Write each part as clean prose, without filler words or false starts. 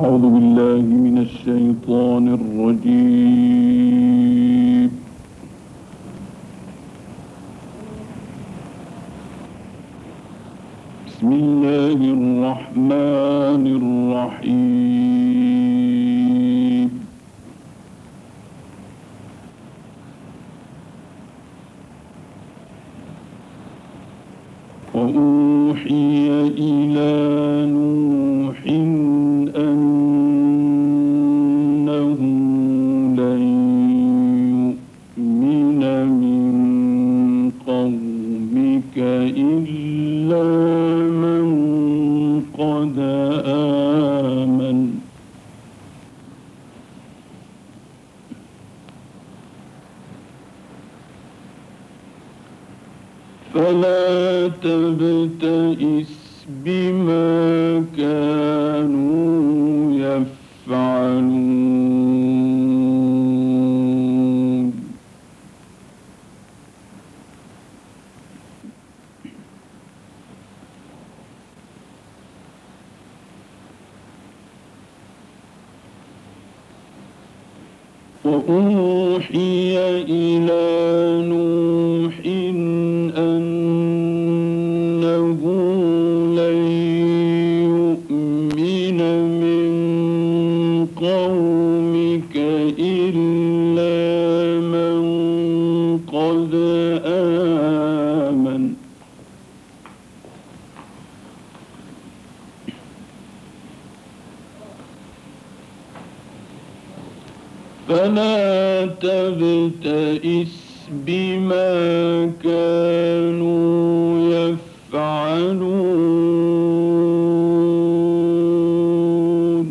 أعوذ بالله من الشيطان الرجيم. بسم الله الرحمن الرحيم. وأوحي إلى نوح أنه لن يؤمن من قومك إلا من قد آمن فلا تبتئس بما كانوا يفعلون. وأوحي إلى نوح أنه لن يؤمن من قومك إلا من قد آمن فلا تبتئس بما كانوا يفعلون.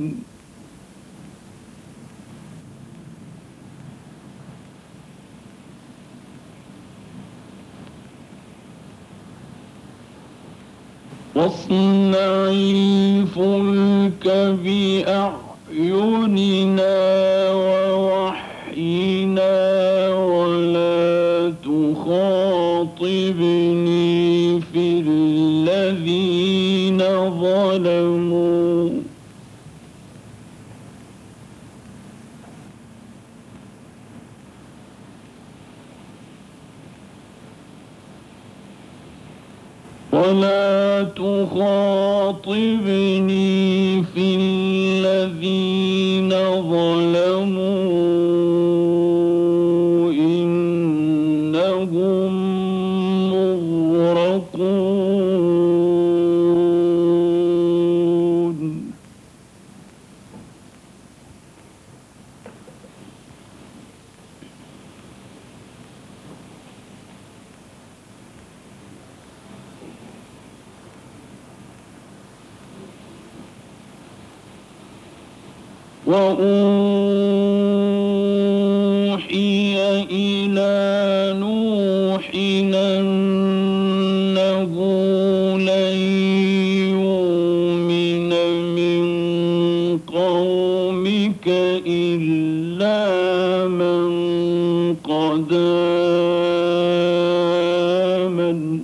واصنع الفلك بأعيننا ووحينا ولا تخاطبني في الذين ظلموا في الذين ظلموا إنهم مغرقون. وأوحي إلى نوح أنه لن يؤمن من قومك إلا من قد آمن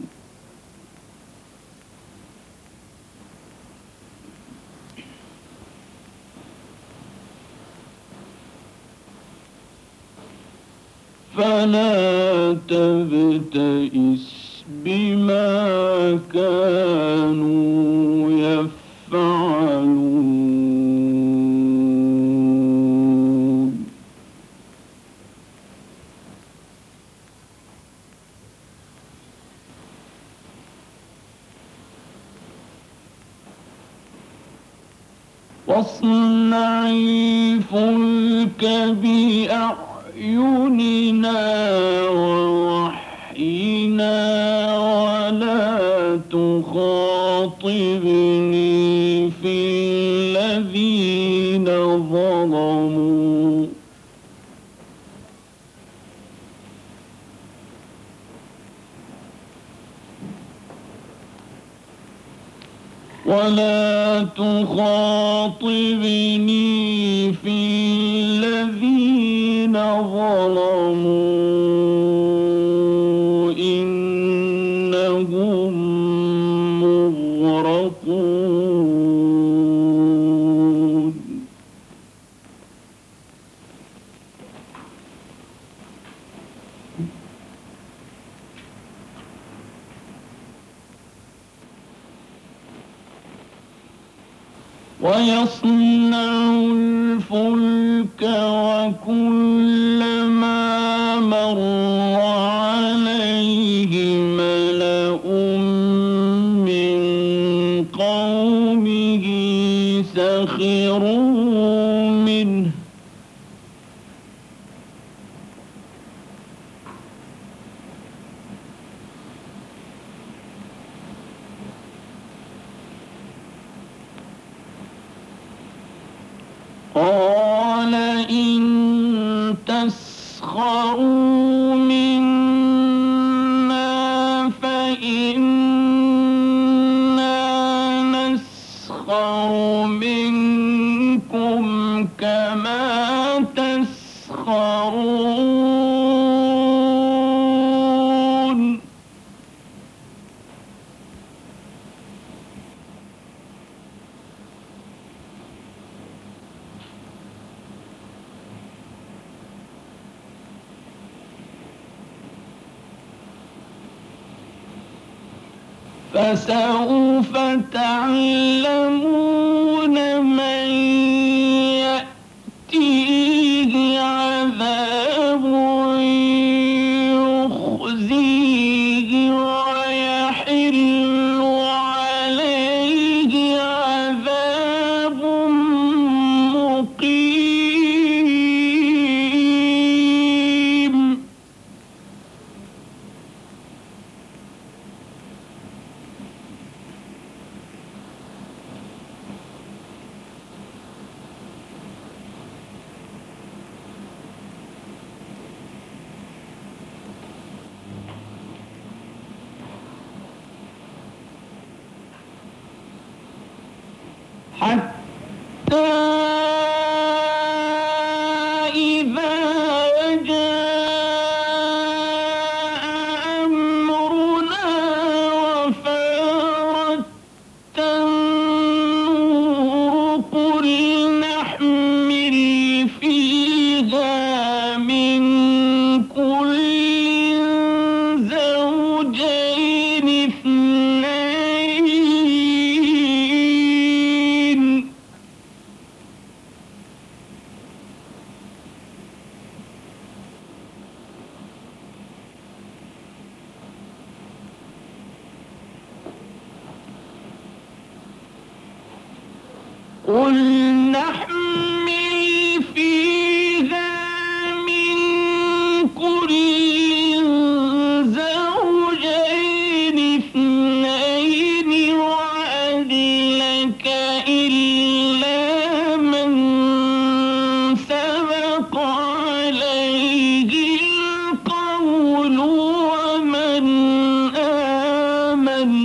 فلا تبتئس بما كانوا يفعلون. واصنع الفلك بأعيننا ووحينا ولا تخاطبني في الذين ظلموا إنهم مغرقون. ويصنع الفلك وكلما مر عليه ملأ من قومه سخروا منه قال إن تسخروا منا فإنا نسخر منكم كما تسخرون فسوف تعلمون من يأتيه عذاب يخزيه ويحل عليه عذاب مقيم حتى إذا جاء أمرنا وفارت النور قل نحمل فيها من كل زوجين اثنين قل نحمل فيها من كل زوجين اثنين وأهلك إلا من سبق عليه القول ومن آمن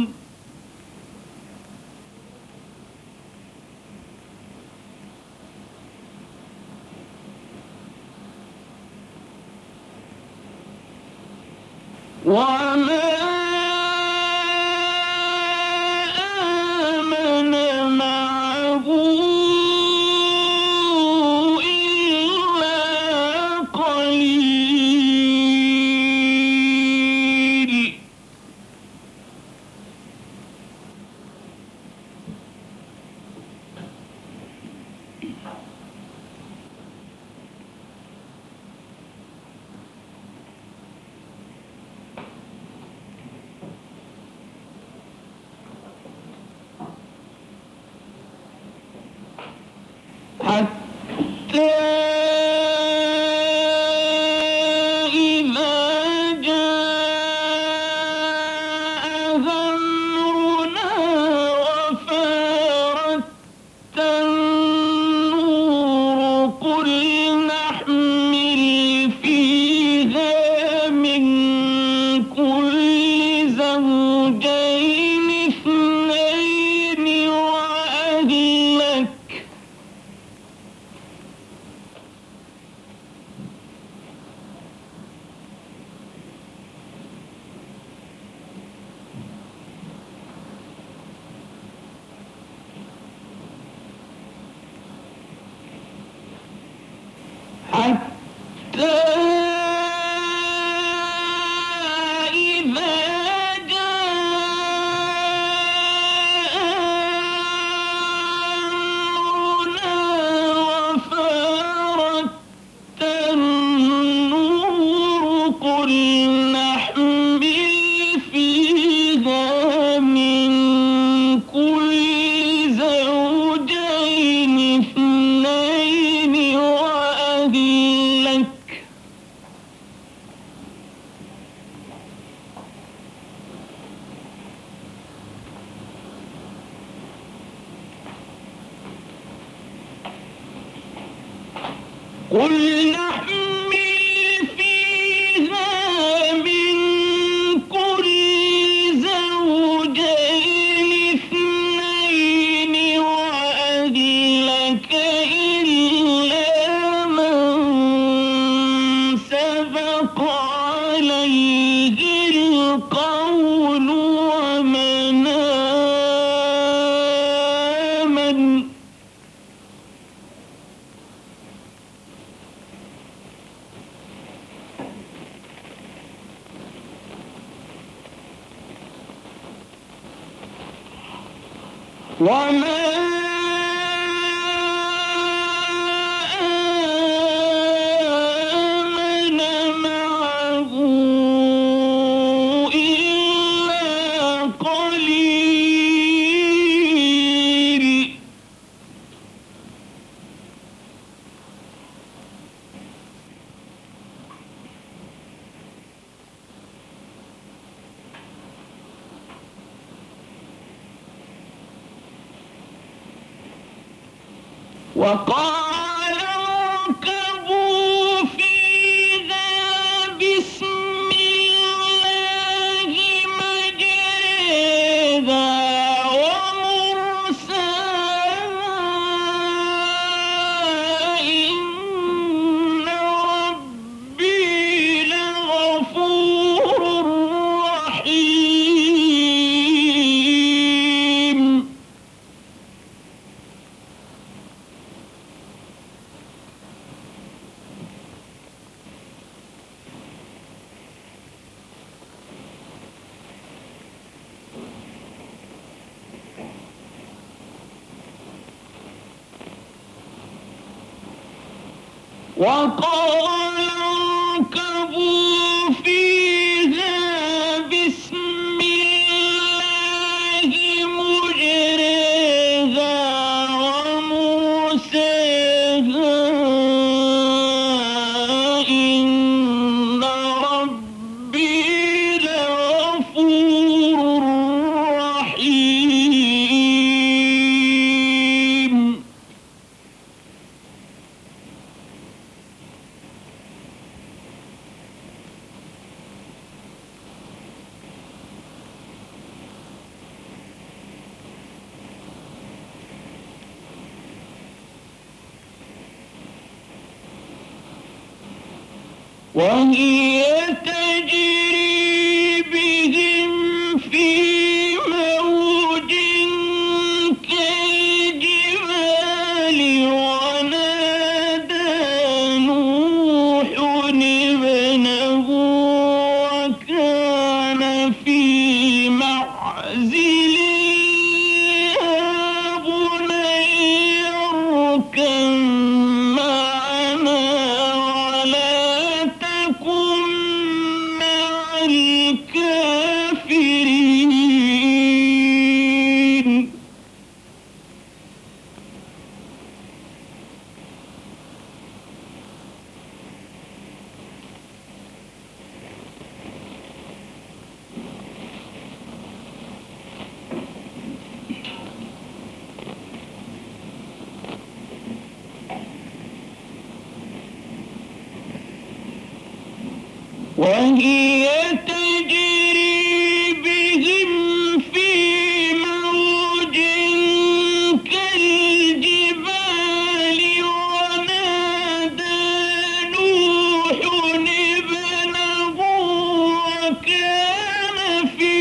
وما آمن معه إلا قليل قل نحمل فيها من كل زوجين اثنين وأهلك إلا من سبق عليه القول ومن آمن وما آمن معه إلا قليل وقال اركبوا فيها بسم الله مجريها ومرساها إن ربي لغفور رحيم وقال اركبوا فيها بسم الله مجريها ومرساها إن ربي لغفور رحيم وهي تجري بهم في موج كالجبال ونادى نوح ابنه وكان في معزل يا بني اركب معنا ولا تكن مع الكافرين وهي تجري بهم في موج كالجبال ونادى نوح ابنه وكان في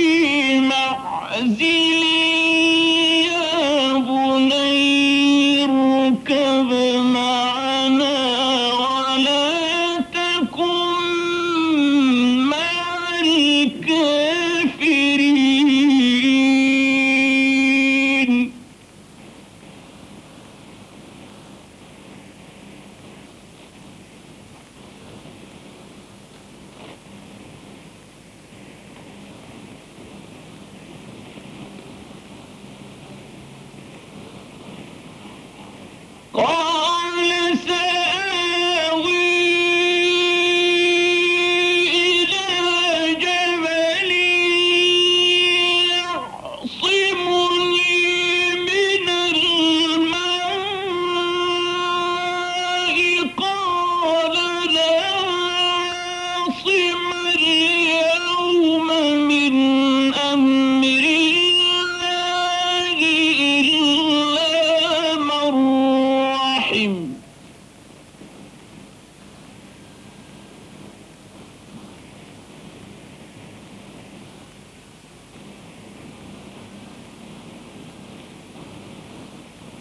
معزل يا بني اركب معنا ولا تكن مع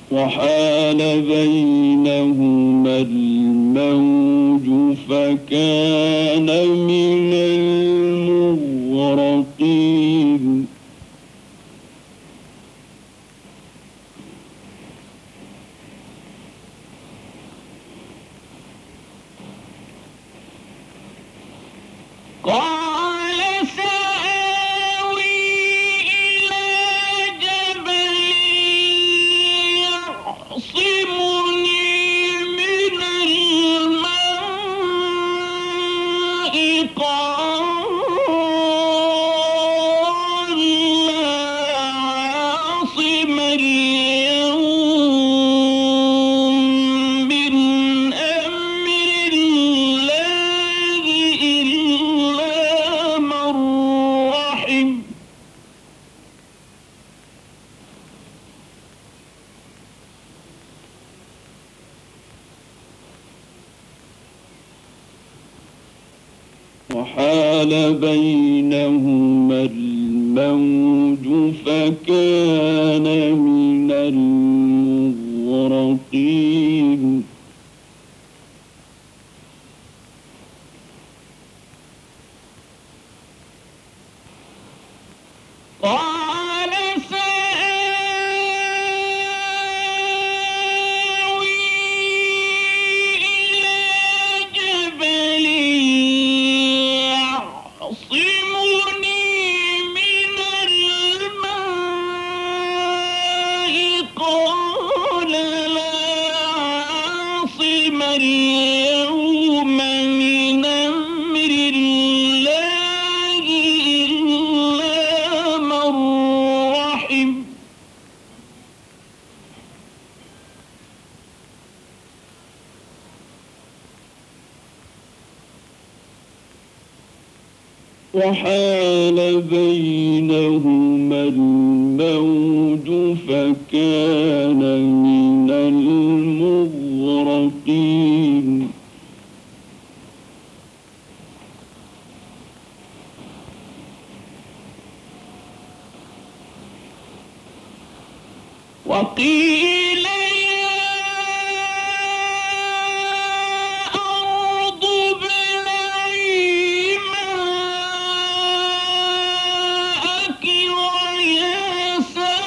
وحال بينهما الموج فكان من المغرقين قال سآوي إلى جبل يعصمني من الماء قال لا عاصم اليوم من أمر الله إلا من رحم وحال بينهما الموج فكان من المغرقين قال سآوي إلى جبل يعصمني من الماء قال لا عاصم اليوم من أمر الله إلا من رحم وحال بينهما الموج فكان من المغرقين وقيل يا أرض ابلعي ماءك ويا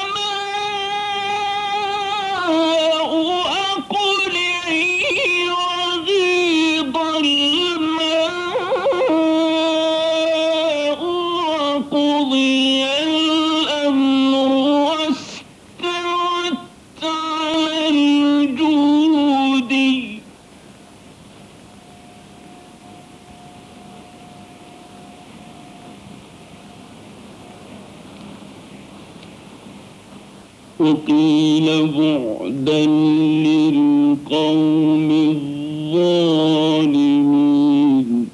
سماء أقلعي وغيض الماء وقضي الأمر واستوت على الجود وقيل بعدا للقوم الظالمين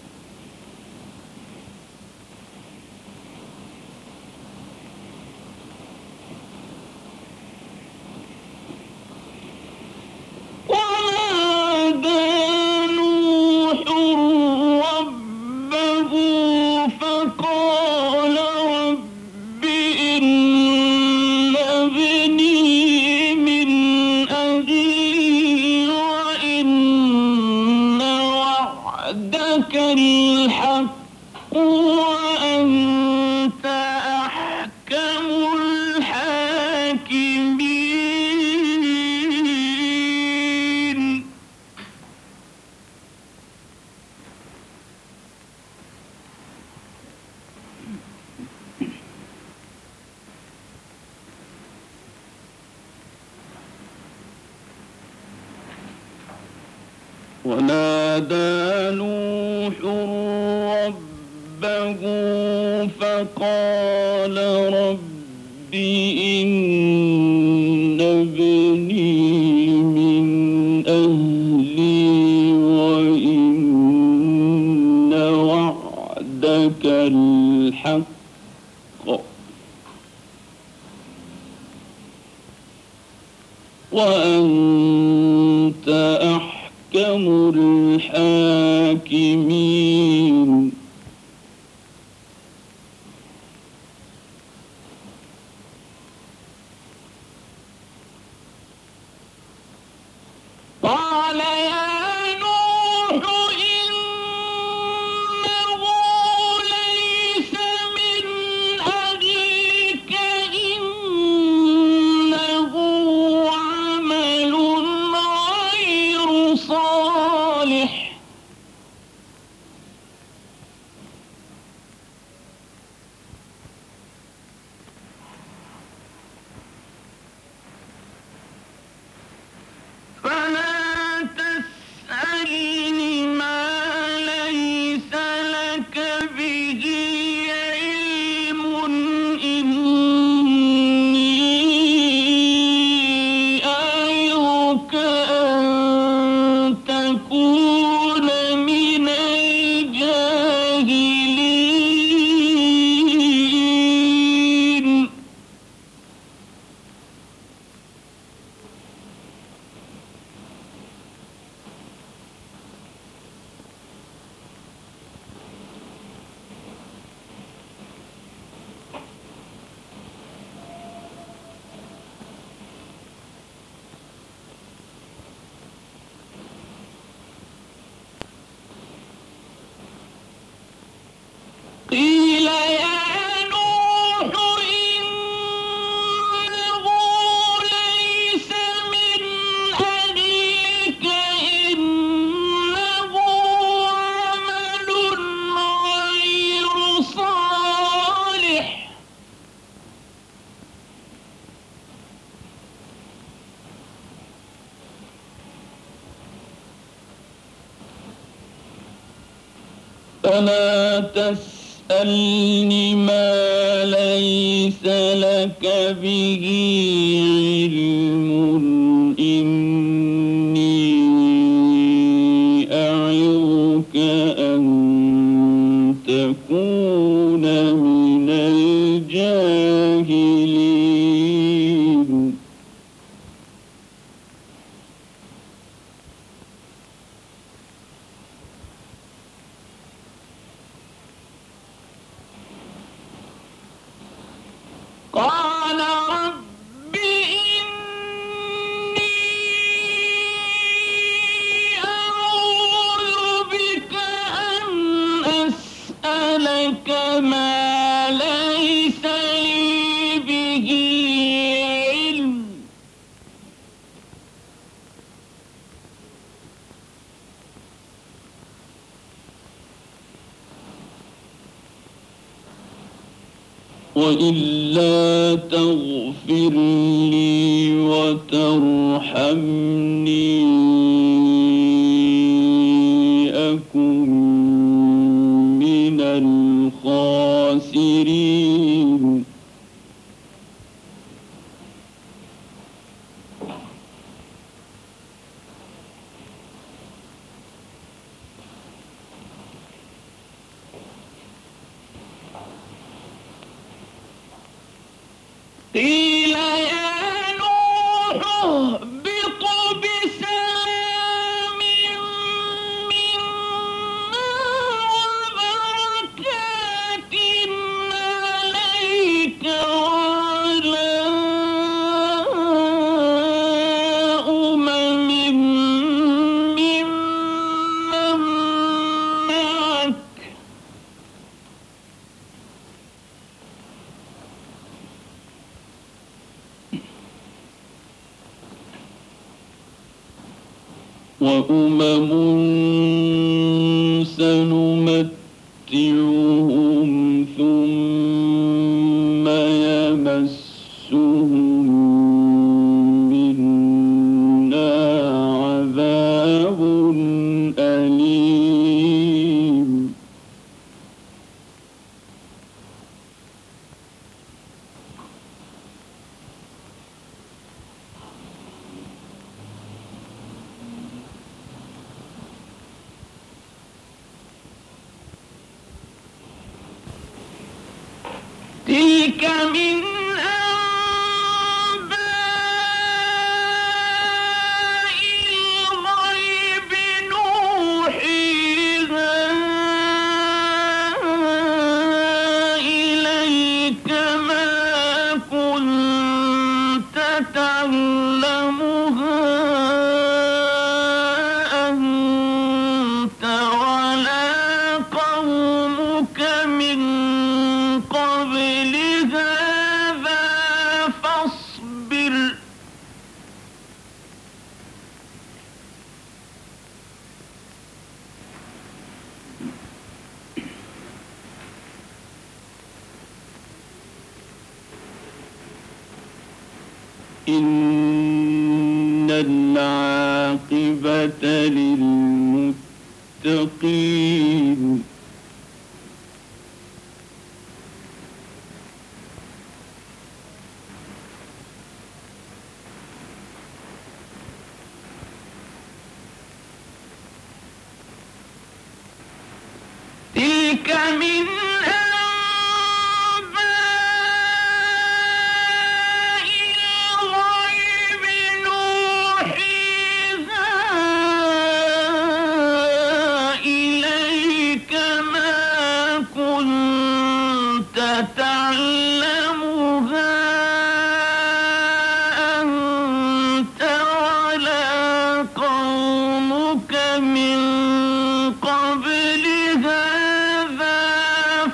ونادى نوح ربه فقال رب إن ابني من أهلي وإن وعدك الحق وأنت أحكم الحاكمين ونادى نوح ربه فقال رب إن ابني من أهلي وإن وعدك الحق وأنت أحكم الحاكمين فلا تسألني ما ليس لك به علم إني أعظك أن تكون من الجاهلين قال رب إني أعوذ بك أن أسألك ما ليس لي به علم وإلا تغفر لي وترحمني أكن من الخاسرين قيل يا نوح اهبط بسلام منا وبركات عليك وعلى أمم ممن معك وأمم سنمتعهم ثم يمسهم منا عذاب أليم تلك من أنباء الغيب نوحيها إليك ما كنت تعلمها أنت ولا قومك من قبل هذا فاصبر إن العاقبة للمتقين تلك من أنباء الغيب نوحيها إليك ما كنت تعلمها أنت ولا قومك من قبل هذا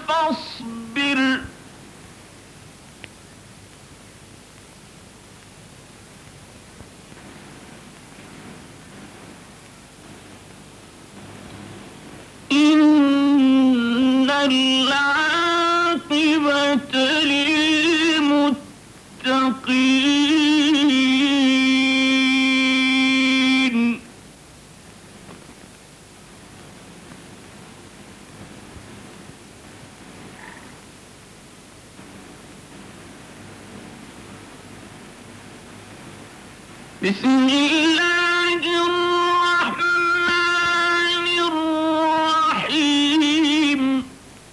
بسم الله الرحمن الرحيم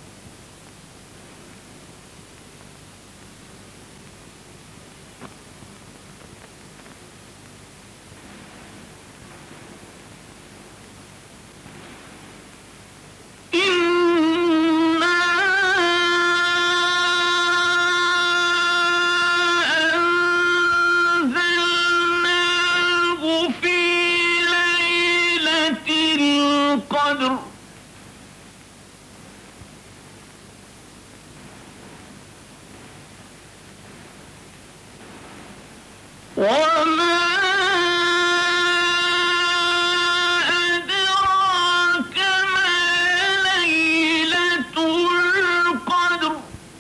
وما أدراك ما ليلة القدر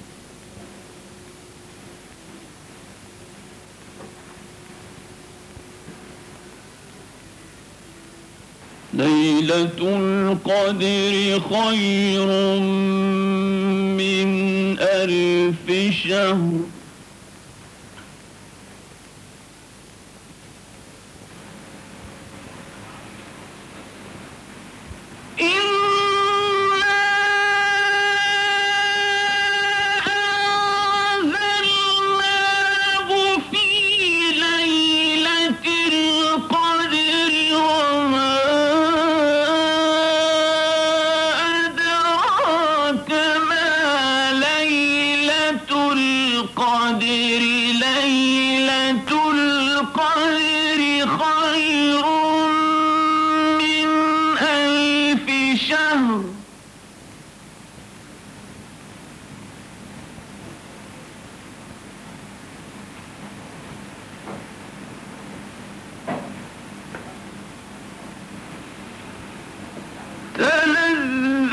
ليلة القدر خير من 1000 شهر ليلة القدر خير من 1000 شهر تنزل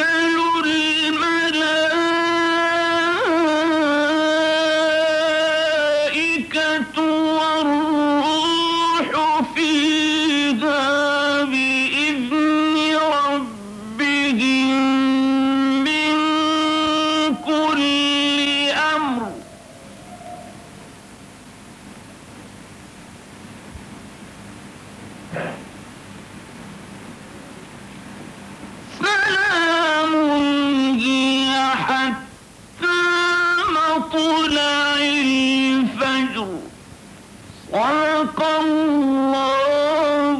الملائكة والروح فيها بإذن ربهم من كل أمر سلام هي حتى مطلع الفجر صدق الله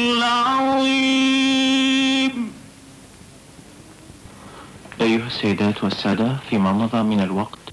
العظيم. أيها السيدات والسادة، فيما مضى من الوقت